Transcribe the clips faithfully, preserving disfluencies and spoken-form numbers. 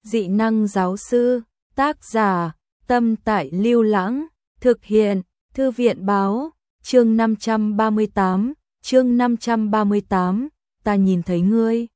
Dị năng giáo sư, tác giả, Tâm Tại Lưu Lãng, thực hiện, Thư viện báo, chương năm trăm ba mươi tám, chương năm trăm ba mươi tám, ta nhìn thấy ngươi.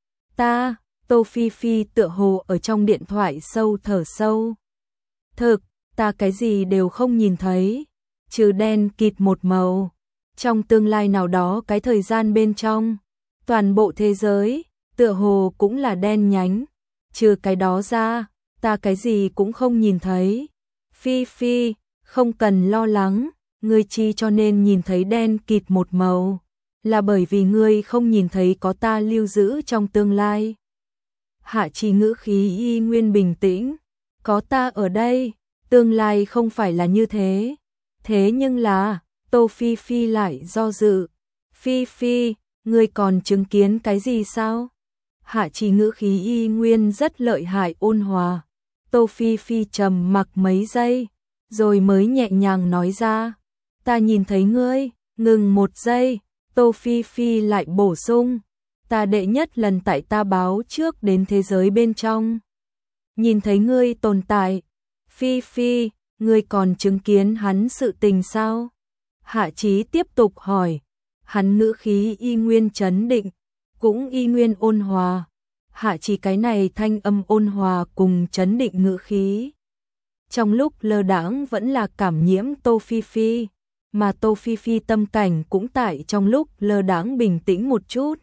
Ta, Tô Phi Phi tựa hồ ở trong điện thoại sâu thở sâu. Thực, ta cái gì đều không nhìn thấy, trừ đen kịt một màu. Trong tương lai nào đó cái thời gian bên trong, toàn bộ thế giới, tựa hồ cũng là đen nhánh. Trừ cái đó ra, ta cái gì cũng không nhìn thấy. Phi Phi, không cần lo lắng, ngươi chi cho nên nhìn thấy đen kịt một màu, là bởi vì ngươi không nhìn thấy có ta lưu giữ trong tương lai. Hạ Trì ngữ khí y nguyên bình tĩnh, có ta ở đây, tương lai không phải là như thế. Thế nhưng là, Tô Phi Phi lại do dự. Phi Phi, ngươi còn chứng kiến cái gì sao? Hạ Trì ngữ khí y nguyên rất lợi hại ôn hòa. Tô Phi Phi trầm mặc mấy giây, rồi mới nhẹ nhàng nói ra. Ta nhìn thấy ngươi, ngừng một giây, Tô Phi Phi lại bổ sung. Ta đệ nhất lần tại ta báo trước đến thế giới bên trong. Nhìn thấy ngươi tồn tại. Phi Phi, ngươi còn chứng kiến hắn sự tình sao? Hạ Chí tiếp tục hỏi. Hắn ngữ khí y nguyên trấn định, cũng y nguyên ôn hòa. Hạ Chí cái này thanh âm ôn hòa cùng trấn định ngữ khí. Trong lúc lơ đãng vẫn là cảm nhiễm Tô Phi Phi, mà Tô Phi Phi tâm cảnh cũng tại trong lúc lơ đãng bình tĩnh một chút.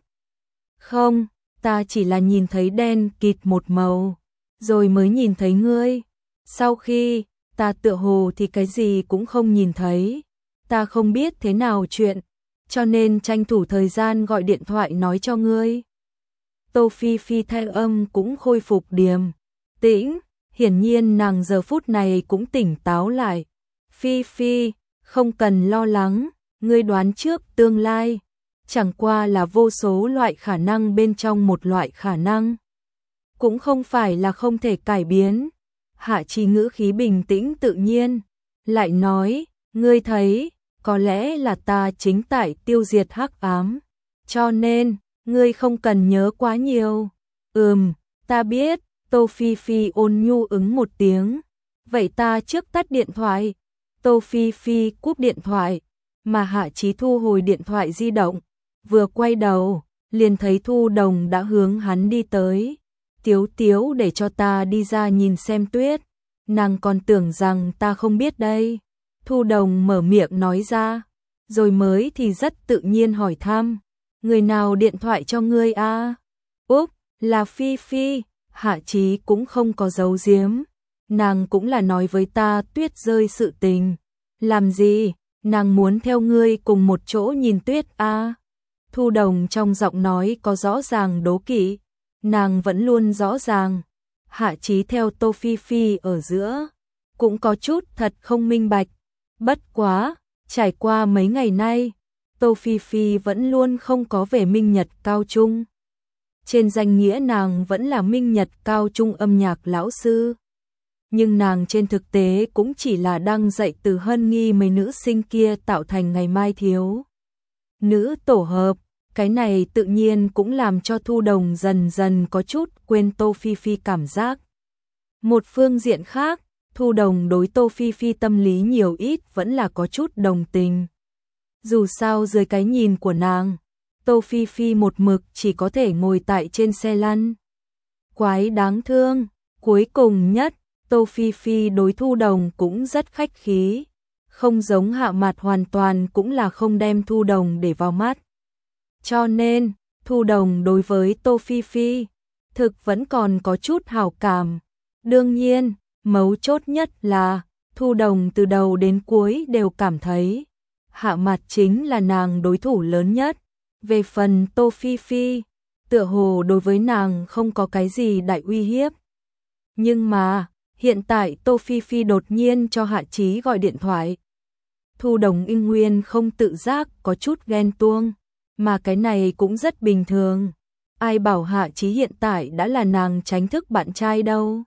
Không, ta chỉ là nhìn thấy đen kịt một màu, rồi mới nhìn thấy ngươi. Sau khi, ta tựa hồ thì cái gì cũng không nhìn thấy. Ta không biết thế nào chuyện, cho nên tranh thủ thời gian gọi điện thoại nói cho ngươi. Tô Phi Phi thanh âm cũng khôi phục điềm tĩnh, hiển nhiên nàng giờ phút này cũng tỉnh táo lại. Phi Phi, không cần lo lắng, ngươi đoán trước tương lai, chẳng qua là vô số loại khả năng bên trong một loại khả năng. Cũng không phải là không thể cải biến. Hạ Trì ngữ khí bình tĩnh tự nhiên, lại nói, ngươi thấy, có lẽ là ta chính tại tiêu diệt hắc ám, cho nên, ngươi không cần nhớ quá nhiều. Ừm, ta biết, Tô Phi Phi ôn nhu ứng một tiếng, vậy ta trước tắt điện thoại. Tô Phi Phi cúp điện thoại, mà Hạ Chí thu hồi điện thoại di động, vừa quay đầu, liền thấy Thu Đồng đã hướng hắn đi tới. Tiếu Tiếu để cho ta đi ra nhìn xem tuyết, nàng còn tưởng rằng ta không biết đây. Thu Đồng mở miệng nói ra, rồi mới thì rất tự nhiên hỏi thăm, người nào điện thoại cho ngươi a? À? Úp, là Phi Phi. Hạ Chí cũng không có giấu giếm, nàng cũng là nói với ta tuyết rơi sự tình. Làm gì, nàng muốn theo ngươi cùng một chỗ nhìn tuyết a? À? Thu Đồng trong giọng nói có rõ ràng đố kỵ, nàng vẫn luôn rõ ràng. Hạ Chí theo Tô Phi Phi ở giữa, cũng có chút thật không minh bạch. Bất quá, trải qua mấy ngày nay, Tô Phi Phi vẫn luôn không có về Minh Nhật Cao Trung. Trên danh nghĩa nàng vẫn là Minh Nhật Cao Trung âm nhạc lão sư, nhưng nàng trên thực tế cũng chỉ là đang dạy từ Hân Nghi mấy nữ sinh kia tạo thành ngày mai thiếu nữ tổ hợp. Cái này tự nhiên cũng làm cho Thu Đồng dần dần có chút quên Tô Phi Phi cảm giác. Một phương diện khác, Thu Đồng đối Tô Phi Phi tâm lý nhiều ít vẫn là có chút đồng tình. Dù sao dưới cái nhìn của nàng, Tô Phi Phi một mực chỉ có thể ngồi tại trên xe lăn. Quái đáng thương, cuối cùng nhất, Tô Phi Phi đối Thu Đồng cũng rất khách khí, không giống Hạ Mạt hoàn toàn cũng là không đem Thu Đồng để vào mắt. Cho nên, Thu Đồng đối với Tô Phi Phi, thực vẫn còn có chút hảo cảm. Đương nhiên, mấu chốt nhất là, Thu Đồng từ đầu đến cuối đều cảm thấy, Hạ Mạt chính là nàng đối thủ lớn nhất. Về phần Tô Phi Phi, tựa hồ đối với nàng không có cái gì đại uy hiếp. Nhưng mà, hiện tại Tô Phi Phi đột nhiên cho Hạ Chí gọi điện thoại. Thu Đồng inh nguyên không tự giác có chút ghen tuông. Mà cái này cũng rất bình thường. Ai bảo Hạ Chí hiện tại đã là nàng tránh thức bạn trai đâu.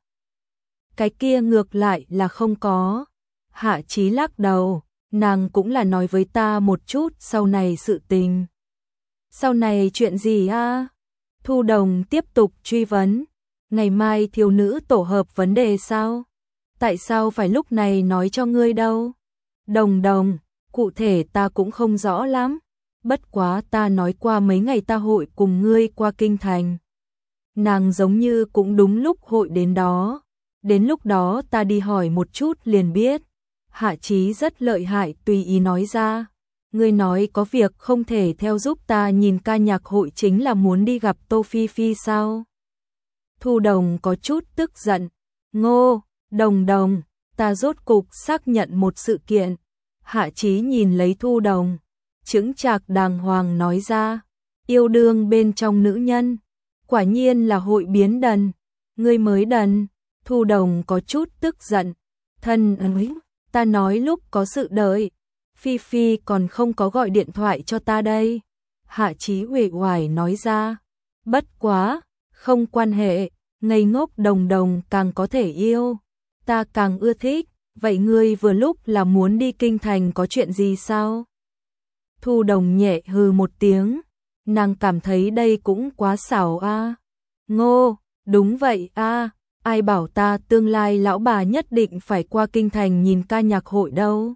Cái kia ngược lại là không có. Hạ Chí lắc đầu, nàng cũng là nói với ta một chút sau này sự tình. Sau này chuyện gì a? À? Thu Đồng tiếp tục truy vấn. ngày mai thiếu nữ tổ hợp vấn đề sao? Tại sao phải lúc này nói cho ngươi đâu? Đồng đồng, cụ thể ta cũng không rõ lắm. Bất quá ta nói qua mấy ngày ta hội cùng ngươi qua kinh thành. Nàng giống như cũng đúng lúc hội đến đó. Đến lúc đó ta đi hỏi một chút liền biết. Hạ Chí rất lợi hại tùy ý nói ra. Ngươi nói có việc không thể theo giúp ta nhìn ca nhạc hội chính là muốn đi gặp Tô Phi Phi sao? Thu Đồng có chút tức giận. Ngô, Đồng Đồng, ta rốt cục xác nhận một sự kiện. Hạ Chí nhìn lấy Thu Đồng, chững chạc đàng hoàng nói ra. Yêu đương bên trong nữ nhân, quả nhiên là hội biến đần. Ngươi mới đần. Thu Đồng có chút tức giận. Thân ơi, ta nói lúc có sự đợi. Phi Phi còn không có gọi điện thoại cho ta đây. Hạ Chí uể oải nói ra. Bất quá, không quan hệ, ngây ngốc Đồng Đồng càng có thể yêu. Ta càng ưa thích, vậy ngươi vừa lúc là muốn đi kinh thành có chuyện gì sao? Thu Đồng nhẹ hừ một tiếng, nàng cảm thấy đây cũng quá xảo a. Ngô, đúng vậy a, ai bảo ta tương lai lão bà nhất định phải qua kinh thành nhìn ca nhạc hội đâu.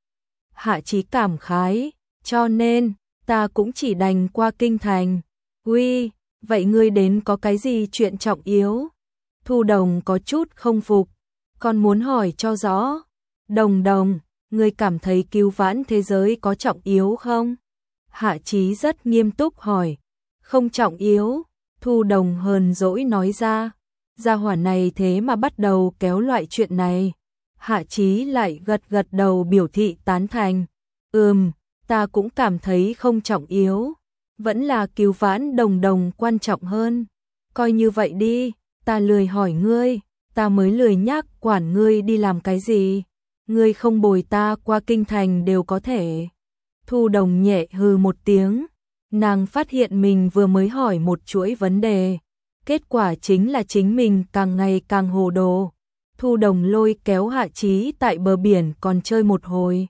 Hạ Chí cảm khái, cho nên, ta cũng chỉ đành qua kinh thành. Uy, vậy ngươi đến có cái gì chuyện trọng yếu? Thu Đồng có chút không phục, còn muốn hỏi cho rõ. Đồng Đồng, ngươi cảm thấy cứu vãn thế giới có trọng yếu không? Hạ Chí rất nghiêm túc hỏi. Không trọng yếu, Thu Đồng hờn dỗi nói ra. Gia hỏa này thế mà bắt đầu kéo loại chuyện này. Hạ Chí lại gật gật đầu biểu thị tán thành. Ừm, ta cũng cảm thấy không trọng yếu. Vẫn là cứu vãn Đồng Đồng quan trọng hơn. Coi như vậy đi, ta lười hỏi ngươi, ta mới lười nhắc quản ngươi đi làm cái gì. Ngươi không bồi ta qua kinh thành đều có thể. Thu Đồng nhẹ hừ một tiếng, nàng phát hiện mình vừa mới hỏi một chuỗi vấn đề. Kết quả chính là chính mình càng ngày càng hồ đồ. Thu Đồng lôi kéo Hạ Chí tại bờ biển còn chơi một hồi.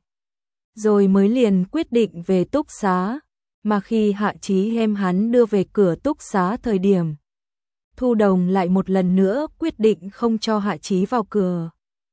Rồi mới liền quyết định về túc xá. Mà khi Hạ Chí hem hắn đưa về cửa túc xá thời điểm, Thu Đồng lại một lần nữa quyết định không cho Hạ Chí vào cửa.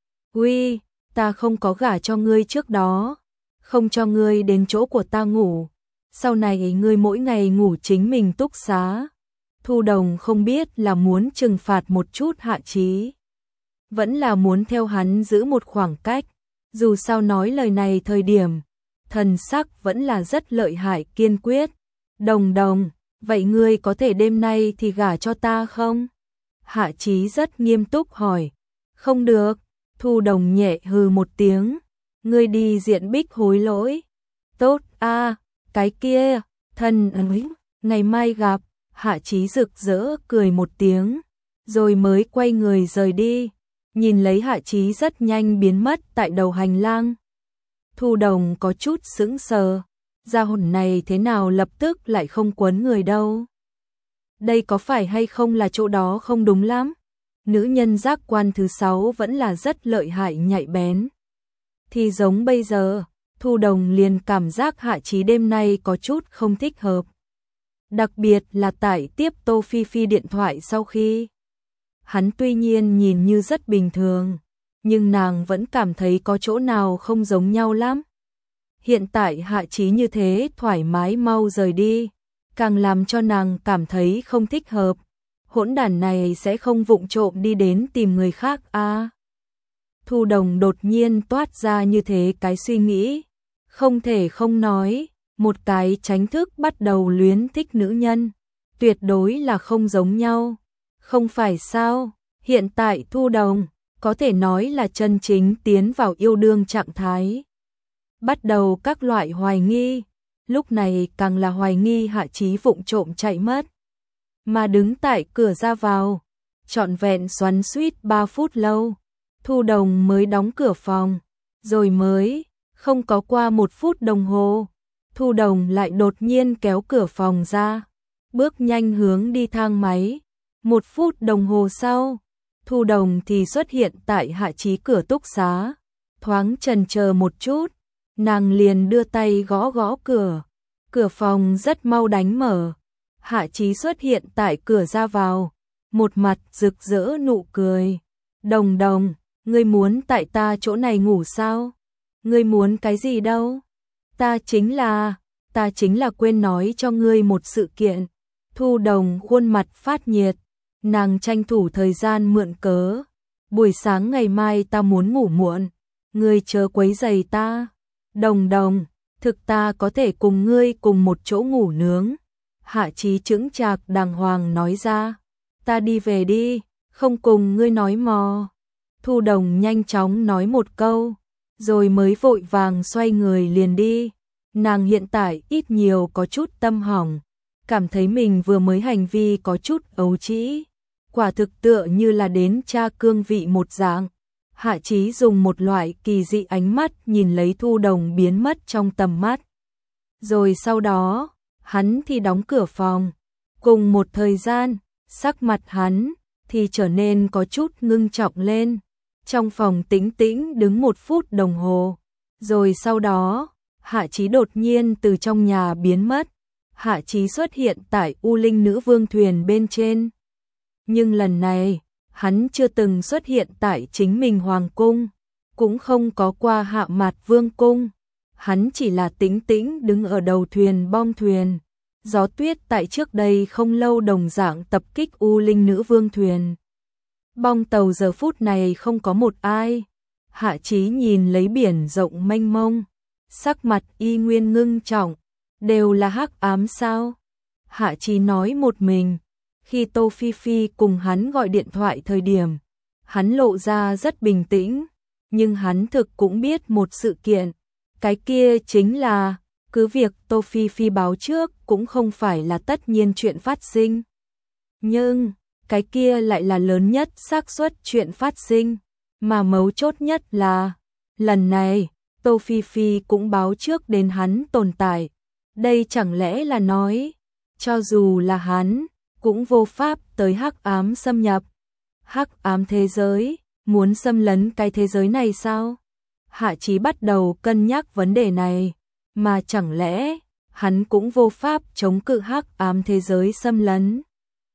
Uy, ta không có gả cho ngươi trước đó, không cho ngươi đến chỗ của ta ngủ. Sau này ngươi mỗi ngày ngủ chính mình túc xá. Thu Đồng không biết là muốn trừng phạt một chút Hạ Chí, vẫn là muốn theo hắn giữ một khoảng cách. Dù sao nói lời này thời điểm, thần sắc vẫn là rất lợi hại kiên quyết. Đồng Đồng, vậy ngươi có thể đêm nay thì gả cho ta không? Hạ Chí rất nghiêm túc hỏi. Không được. Thu Đồng nhẹ hừ một tiếng. Ngươi đi diện Bích hối lỗi. Tốt a, à, cái kia, thân ơi, ngày mai gặp. Hạ Chí rực rỡ cười một tiếng, rồi mới quay người rời đi. Nhìn lấy Hạ Chí rất nhanh biến mất tại đầu hành lang. Thu Đồng có chút sững sờ, gia hồn này thế nào lập tức lại không quấn người đâu. Đây có phải hay không là chỗ đó không đúng lắm. Nữ nhân giác quan thứ sáu vẫn là rất lợi hại nhạy bén. Thì giống bây giờ, Thu Đồng liền cảm giác Hạ Chí đêm nay có chút không thích hợp. Đặc biệt là tại tiếp Tô Phi Phi điện thoại sau khi. Hắn tuy nhiên nhìn như rất bình thường, nhưng nàng vẫn cảm thấy có chỗ nào không giống nhau lắm. Hiện tại Hạ Chí như thế thoải mái mau rời đi, càng làm cho nàng cảm thấy không thích hợp. Hỗn đản này sẽ không vụng trộm đi đến tìm người khác à? Thu Đồng đột nhiên toát ra như thế cái suy nghĩ, không thể không nói, một cái tránh thức bắt đầu luyến thích nữ nhân, tuyệt đối là không giống nhau. Không phải sao? Hiện tại Thu Đồng có thể nói là chân chính tiến vào yêu đương trạng thái. Bắt đầu các loại hoài nghi, lúc này càng là hoài nghi Hạ Chí vụng trộm chạy mất. Mà đứng tại cửa ra vào, trọn vẹn xoắn xuýt ba phút lâu, Thu Đồng mới đóng cửa phòng, rồi mới, không có qua một phút đồng hồ, Thu Đồng lại đột nhiên kéo cửa phòng ra, bước nhanh hướng đi thang máy. Một phút đồng hồ sau, Thu Đồng thì xuất hiện tại Hạ Chí cửa túc xá. Thoáng chần chờ một chút, nàng liền đưa tay gõ gõ cửa. Cửa phòng rất mau đánh mở. Hạ Chí xuất hiện tại cửa ra vào, một mặt rực rỡ nụ cười. Đồng Đồng, ngươi muốn tại ta chỗ này ngủ sao? Ngươi muốn cái gì đâu? Ta chính là, ta chính là quên nói cho ngươi một sự kiện. Thu Đồng khuôn mặt phát nhiệt, nàng tranh thủ thời gian mượn cớ. Buổi sáng ngày mai ta muốn ngủ muộn, ngươi chớ quấy rầy ta. Đồng Đồng, thực ta có thể cùng ngươi cùng một chỗ ngủ nướng. Hạ Chí chững chạc đàng hoàng nói ra. Ta đi về đi, không cùng ngươi nói mò. Thu Đồng nhanh chóng nói một câu, rồi mới vội vàng xoay người liền đi. Nàng hiện tại ít nhiều có chút tâm hỏng, cảm thấy mình vừa mới hành vi có chút ấu trĩ, quả thực tựa như là đến tra cương vị một dạng. Hạ Chí dùng một loại kỳ dị ánh mắt nhìn lấy Thu Đồng biến mất trong tầm mắt. Rồi sau đó, hắn thì đóng cửa phòng. Cùng một thời gian, sắc mặt hắn thì trở nên có chút ngưng trọng lên. Trong phòng tĩnh tĩnh đứng một phút đồng hồ. Rồi sau đó, Hạ Chí đột nhiên từ trong nhà biến mất. Hạ Chí xuất hiện tại U Linh Nữ Vương thuyền bên trên. Nhưng lần này, hắn chưa từng xuất hiện tại chính mình hoàng cung, cũng không có qua Hạ Mạt Vương cung. Hắn chỉ là tĩnh tĩnh đứng ở đầu thuyền bong thuyền. Gió tuyết tại trước đây không lâu đồng dạng tập kích U Linh Nữ Vương thuyền. Bong tàu giờ phút này không có một ai. Hạ Chí nhìn lấy biển rộng mênh mông, sắc mặt y nguyên ngưng trọng. Đều là hắc ám sao? Hạ Chí nói một mình. Khi Tô Phi Phi cùng hắn gọi điện thoại thời điểm, hắn lộ ra rất bình tĩnh, nhưng hắn thực cũng biết một sự kiện. Cái kia chính là, cứ việc Tô Phi Phi báo trước cũng không phải là tất nhiên chuyện phát sinh. Nhưng, cái kia lại là lớn nhất xác suất chuyện phát sinh, mà mấu chốt nhất là, lần này, Tô Phi Phi cũng báo trước đến hắn tồn tại. Đây chẳng lẽ là nói, cho dù là hắn, cũng vô pháp tới hắc ám xâm nhập. Hắc ám thế giới, muốn xâm lấn cái thế giới này sao? Hạ Chí bắt đầu cân nhắc vấn đề này, mà chẳng lẽ hắn cũng vô pháp chống cự hắc ám thế giới xâm lấn?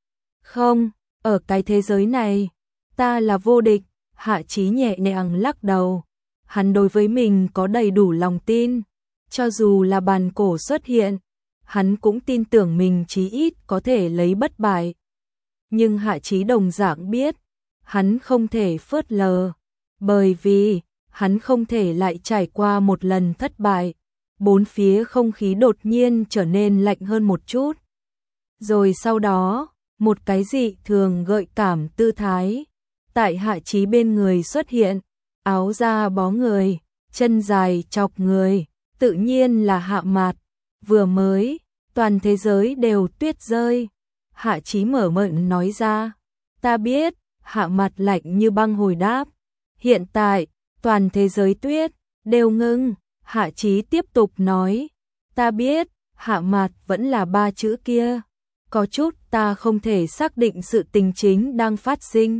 Không, ở cái thế giới này, ta là vô địch. Hạ Chí nhẹ nhàng lắc đầu. Hắn đối với mình có đầy đủ lòng tin, cho dù là bàn cổ xuất hiện, hắn cũng tin tưởng mình chí ít có thể lấy bất bại. Nhưng Hạ Chí đồng dạng biết, hắn không thể phớt lờ, bởi vì hắn không thể lại trải qua một lần thất bại. Bốn phía không khí đột nhiên trở nên lạnh hơn một chút. Rồi sau đó, một cái dị thường gợi cảm tư thái tại Hạ Chí bên người xuất hiện, áo da bó người, chân dài chọc người, tự nhiên là Hạ Mạt. Vừa mới, toàn thế giới đều tuyết rơi. Hạ Chí mở miệng nói ra. Ta biết. Hạ Mạt lạnh như băng hồi đáp. Hiện tại, toàn thế giới tuyết đều ngưng. Hạ Chí tiếp tục nói. Ta biết. Hạ Mạt vẫn là ba chữ kia. Có chút ta không thể xác định sự tình chính đang phát sinh.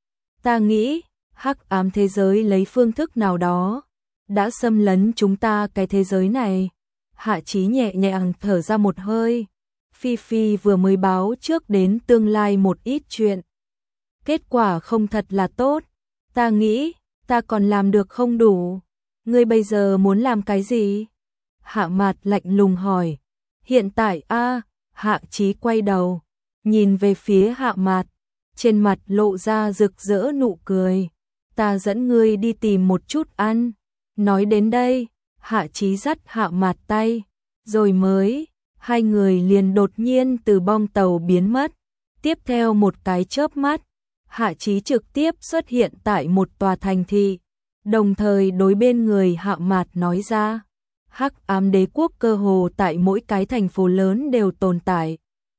Ta nghĩ, hắc ám thế giới lấy phương thức nào đó đã xâm lấn chúng ta cái thế giới này. Hạ Chí nhẹ nhàng thở ra một hơi. Phi Phi vừa mới báo trước đến tương lai một ít chuyện. Kết quả không thật là tốt. Ta nghĩ, ta còn làm được không đủ. Ngươi bây giờ muốn làm cái gì? Hạ Mạt lạnh lùng hỏi. Hiện tại a, Hạ Chí quay đầu, nhìn về phía Hạ Mạt, trên mặt lộ ra rực rỡ nụ cười. Ta dẫn ngươi đi tìm một chút ăn. Nói đến đây, Hạ Chí dắt Hạ Mạt tay, rồi mới, hai người liền đột nhiên từ bong tàu biến mất. Tiếp theo một cái chớp mắt, Hạ Chí trực tiếp xuất hiện tại một tòa thành thị, đồng thời đối bên người Hạ Mạt nói ra. Hắc ám đế quốc cơ hồ tại mỗi cái thành phố lớn đều tồn tại.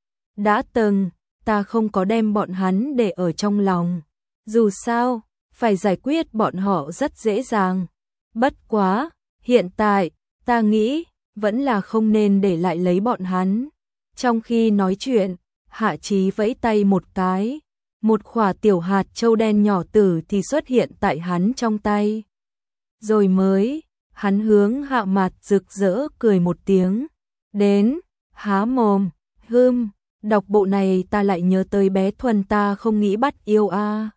Đã từng, ta không có đem bọn hắn để ở trong lòng. Dù sao, phải giải quyết bọn họ rất dễ dàng. Bất quá, hiện tại, ta nghĩ, vẫn là không nên để lại lấy bọn hắn. Trong khi nói chuyện, Hạ Chí vẫy tay một cái, một quả tiểu hạt châu đen nhỏ tử thì xuất hiện tại hắn trong tay. Rồi mới, hắn hướng Hạ Mạt rực rỡ cười một tiếng. Đến, há mồm, hưm, Đọc bộ này ta lại nhớ tới bé Thuần, ta không nghĩ bắt yêu a.